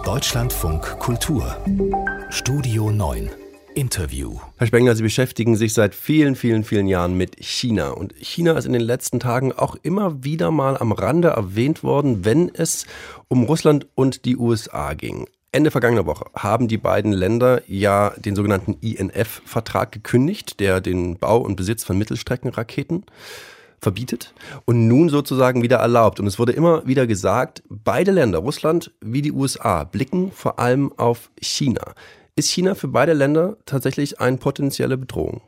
Deutschlandfunk Kultur Studio 9 Interview. Herr Spengler, Sie beschäftigen sich seit vielen Jahren mit China. Und China ist in den letzten Tagen auch immer wieder mal am Rande erwähnt worden, wenn es um Russland und die USA ging. Ende vergangener Woche haben die beiden Länder ja den sogenannten INF-Vertrag gekündigt, der den Bau und Besitz von Mittelstreckenraketen verbietet und nun sozusagen wieder erlaubt. Und es wurde immer wieder gesagt, beide Länder, Russland wie die USA, blicken vor allem auf China. Ist China für beide Länder tatsächlich eine potenzielle Bedrohung?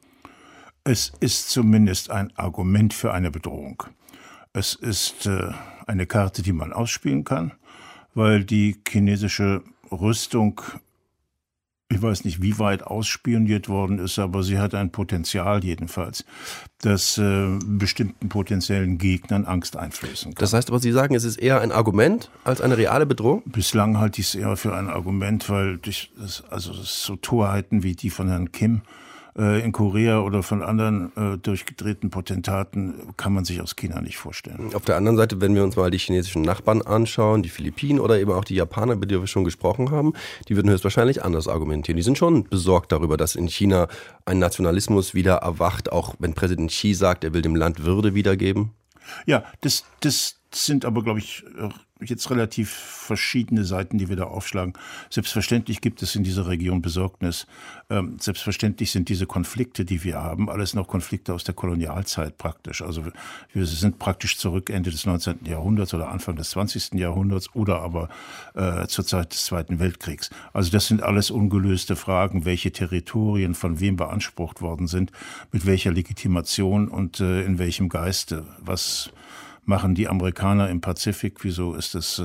Es ist zumindest ein Argument für eine Bedrohung. Es ist eine Karte, die man ausspielen kann, weil die chinesische Rüstung, ich weiß nicht, wie weit ausspioniert worden ist, aber sie hat ein Potenzial jedenfalls, das bestimmten potenziellen Gegnern Angst einflößen kann. Das heißt aber, Sie sagen, es ist eher ein Argument als eine reale Bedrohung? Bislang halte ich es eher für ein Argument, weil so Torheiten wie die von Herrn Kim in Korea oder von anderen durchgedrehten Potentaten kann man sich aus China nicht vorstellen. Auf der anderen Seite, wenn wir uns mal die chinesischen Nachbarn anschauen, die Philippinen oder eben auch die Japaner, über die wir schon gesprochen haben, die würden höchstwahrscheinlich anders argumentieren. Die sind schon besorgt darüber, dass in China ein Nationalismus wieder erwacht, auch wenn Präsident Xi sagt, er will dem Land Würde wiedergeben. Ja, das sind aber, glaube ich, jetzt relativ verschiedene Seiten, die wir da aufschlagen. Selbstverständlich gibt es in dieser Region Besorgnis. Selbstverständlich sind diese Konflikte, die wir haben, alles noch Konflikte aus der Kolonialzeit praktisch. Also wir sind praktisch zurück Ende des 19. Jahrhunderts oder Anfang des 20. Jahrhunderts oder aber zur Zeit des Zweiten Weltkriegs. Also das sind alles ungelöste Fragen, welche Territorien von wem beansprucht worden sind, mit welcher Legitimation und in welchem Geiste. Was machen die Amerikaner im Pazifik? Wieso ist es,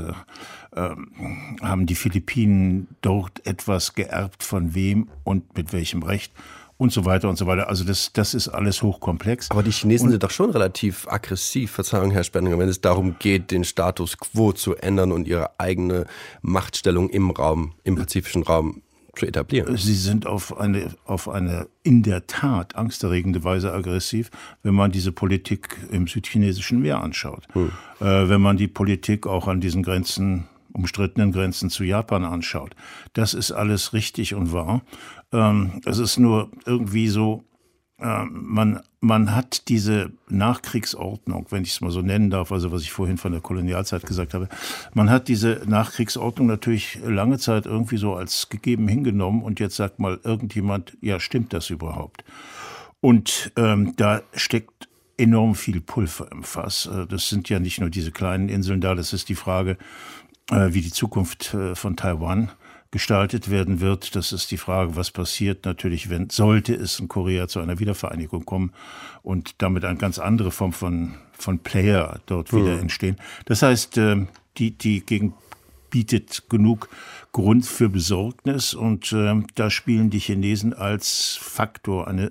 haben die Philippinen dort etwas geerbt von wem und mit welchem Recht? Und so weiter und so weiter. Also das ist alles hochkomplex. Aber die Chinesen sind doch schon relativ aggressiv, Verzeihung, Herr Spengler, wenn es darum geht, den Status quo zu ändern und ihre eigene Machtstellung im pazifischen Raum zu etablieren. Sie sind auf eine in der Tat angsterregende Weise aggressiv, wenn man diese Politik im südchinesischen Meer anschaut. Wenn man die Politik auch an diesen umstrittenen Grenzen zu Japan anschaut. Das ist alles richtig und wahr. Es ist nur irgendwie so, man hat diese Nachkriegsordnung, wenn ich es mal so nennen darf, also was ich vorhin von der Kolonialzeit gesagt habe, man hat diese Nachkriegsordnung natürlich lange Zeit irgendwie so als gegeben hingenommen und jetzt sagt mal irgendjemand, ja, stimmt das überhaupt? Und da steckt enorm viel Pulver im Fass. Das sind ja nicht nur diese kleinen Inseln da, das ist die Frage, wie die Zukunft von Taiwan gestaltet werden wird. Das ist die Frage, was passiert natürlich, sollte es in Korea zu einer Wiedervereinigung kommen und damit eine ganz andere Form von Player dort wieder entstehen. Das heißt, die Gegend bietet genug Grund für Besorgnis und da spielen die Chinesen als Faktor eine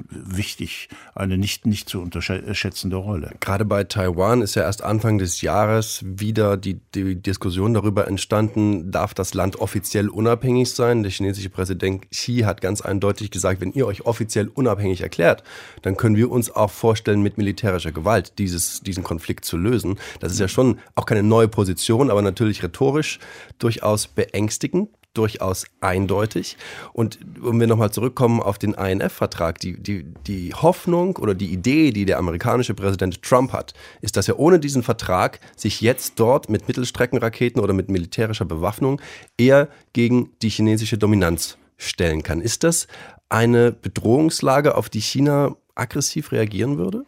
nicht zu unterschätzende Rolle. Gerade bei Taiwan ist ja erst Anfang des Jahres wieder die Diskussion darüber entstanden, darf das Land offiziell unabhängig sein? Der chinesische Präsident Xi hat ganz eindeutig gesagt, wenn ihr euch offiziell unabhängig erklärt, dann können wir uns auch vorstellen, mit militärischer Gewalt diesen Konflikt zu lösen. Das ist ja schon auch keine neue Position, aber natürlich rhetorisch durchaus beängstigend. Durchaus eindeutig. Und wenn wir nochmal zurückkommen auf den INF-Vertrag, die Hoffnung oder die Idee, die der amerikanische Präsident Trump hat, ist, dass er ohne diesen Vertrag sich jetzt dort mit Mittelstreckenraketen oder mit militärischer Bewaffnung eher gegen die chinesische Dominanz stellen kann. Ist das eine Bedrohungslage, auf die China aggressiv reagieren würde?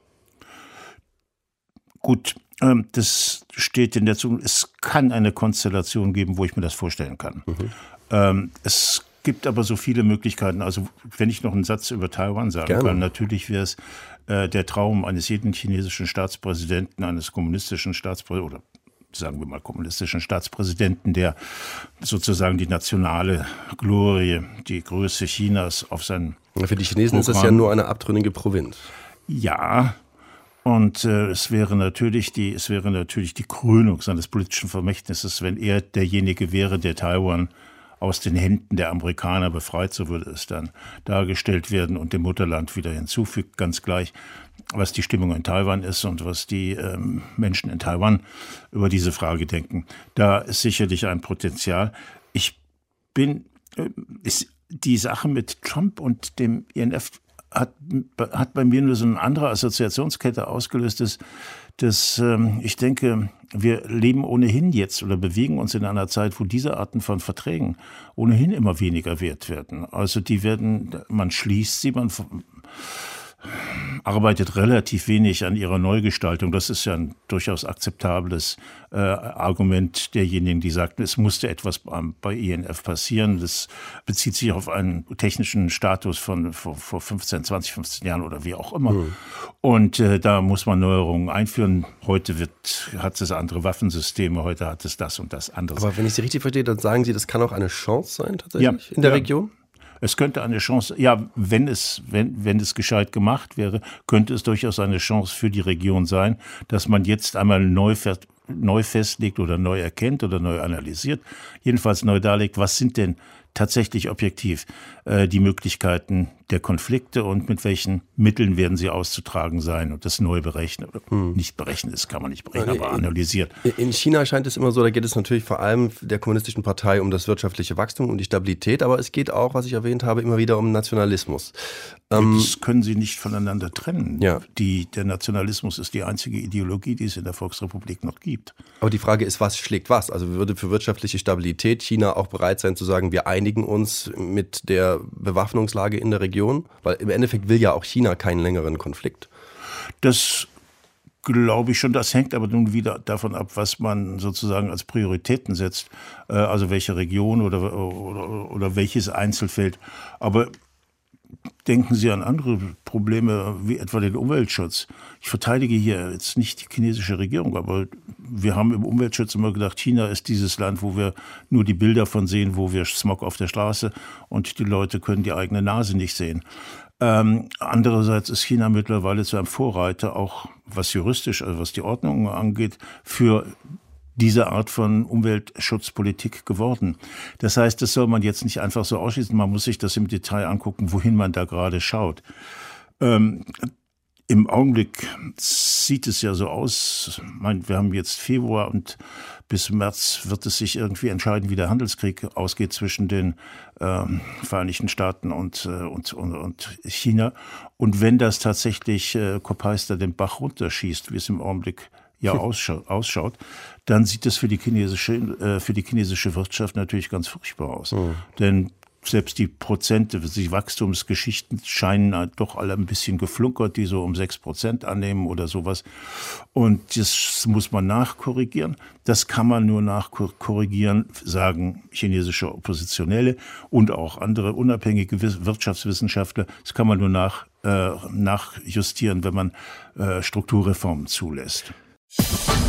Gut, das steht in der Zukunft. Es kann eine Konstellation geben, wo ich mir das vorstellen kann. Es gibt aber so viele Möglichkeiten. Also wenn ich noch einen Satz über Taiwan sagen kann, natürlich wäre es der Traum eines jeden chinesischen Staatspräsidenten, eines kommunistischen Staatspräsidenten oder sagen wir mal kommunistischen Staatspräsidenten, der sozusagen die nationale Glorie, die Größe Chinas auf seinem Für die Chinesen ist das ja nur eine abtrünnige Provinz. Ja. Und es wäre natürlich die Krönung seines politischen Vermächtnisses, wenn er derjenige wäre, der Taiwan aus den Händen der Amerikaner befreit, so würde es dann dargestellt werden, und dem Mutterland wieder hinzufügt, ganz gleich, was die Stimmung in Taiwan ist und was die Menschen in Taiwan über diese Frage denken. Da ist sicherlich ein Potenzial. Die Sache mit Trump und dem INF hat bei mir nur so eine andere Assoziationskette ausgelöst, dass ich denke, wir leben ohnehin jetzt oder bewegen uns in einer Zeit, wo diese Arten von Verträgen ohnehin immer weniger wert werden. Also man schließt sie, man arbeitet relativ wenig an ihrer Neugestaltung. Das ist ja ein durchaus akzeptables Argument derjenigen, die sagten, es musste etwas bei INF passieren. Das bezieht sich auf einen technischen Status von vor 15 Jahren oder wie auch immer. Und da muss man Neuerungen einführen. Heute hat es andere Waffensysteme, heute hat es das und das anderes. Aber wenn ich Sie richtig verstehe, dann sagen Sie, das kann auch eine Chance sein tatsächlich in der Region? Es könnte eine Chance, wenn es gescheit gemacht wäre, könnte es durchaus eine Chance für die Region sein, dass man jetzt einmal neu festlegt oder neu erkennt oder neu analysiert, jedenfalls neu darlegt, was sind denn tatsächlich objektiv die Möglichkeiten der Konflikte und mit welchen Mitteln werden sie auszutragen sein und das neu berechnen. Nicht berechnen, das kann man nicht berechnen, aber analysiert. In China scheint es immer so, da geht es natürlich vor allem der kommunistischen Partei um das wirtschaftliche Wachstum und die Stabilität, aber es geht auch, was ich erwähnt habe, immer wieder um Nationalismus. Das können Sie nicht voneinander trennen. Ja. Der Nationalismus ist die einzige Ideologie, die es in der Volksrepublik noch gibt. Aber die Frage ist, was schlägt was? Also würde für wirtschaftliche Stabilität China auch bereit sein zu sagen, wir einigen uns mit der Bewaffnungslage in der Region? Weil im Endeffekt will ja auch China keinen längeren Konflikt. Das glaube ich schon. Das hängt aber nun wieder davon ab, was man sozusagen als Prioritäten setzt. Also welche Region oder welches Einzelfeld. Aber denken Sie an andere Probleme, wie etwa den Umweltschutz. Ich verteidige hier jetzt nicht die chinesische Regierung, aber wir haben im Umweltschutz immer gedacht, China ist dieses Land, wo wir nur die Bilder von sehen, wo wir Smog auf der Straße und die Leute können die eigene Nase nicht sehen. Andererseits ist China mittlerweile zu einem Vorreiter, auch was juristisch, also was die Ordnung angeht, für diese Art von Umweltschutzpolitik geworden. Das heißt, das soll man jetzt nicht einfach so ausschließen. Man muss sich das im Detail angucken, wohin man da gerade schaut. Im Augenblick sieht es ja so aus, wir haben jetzt Februar und bis März wird es sich irgendwie entscheiden, wie der Handelskrieg ausgeht zwischen den Vereinigten Staaten und China. Und wenn das tatsächlich Kopeister den Bach runterschießt, wie es im Augenblick ausschaut, dann sieht es für die chinesische Wirtschaft natürlich ganz furchtbar aus. Denn selbst die Prozente, die Wachstumsgeschichten scheinen doch alle ein bisschen geflunkert, die so um 6% annehmen oder sowas. Und das muss man nachkorrigieren. Das kann man nur nachkorrigieren, sagen chinesische Oppositionelle und auch andere unabhängige Wirtschaftswissenschaftler. Das kann man nur nachjustieren, wenn man Strukturreformen zulässt.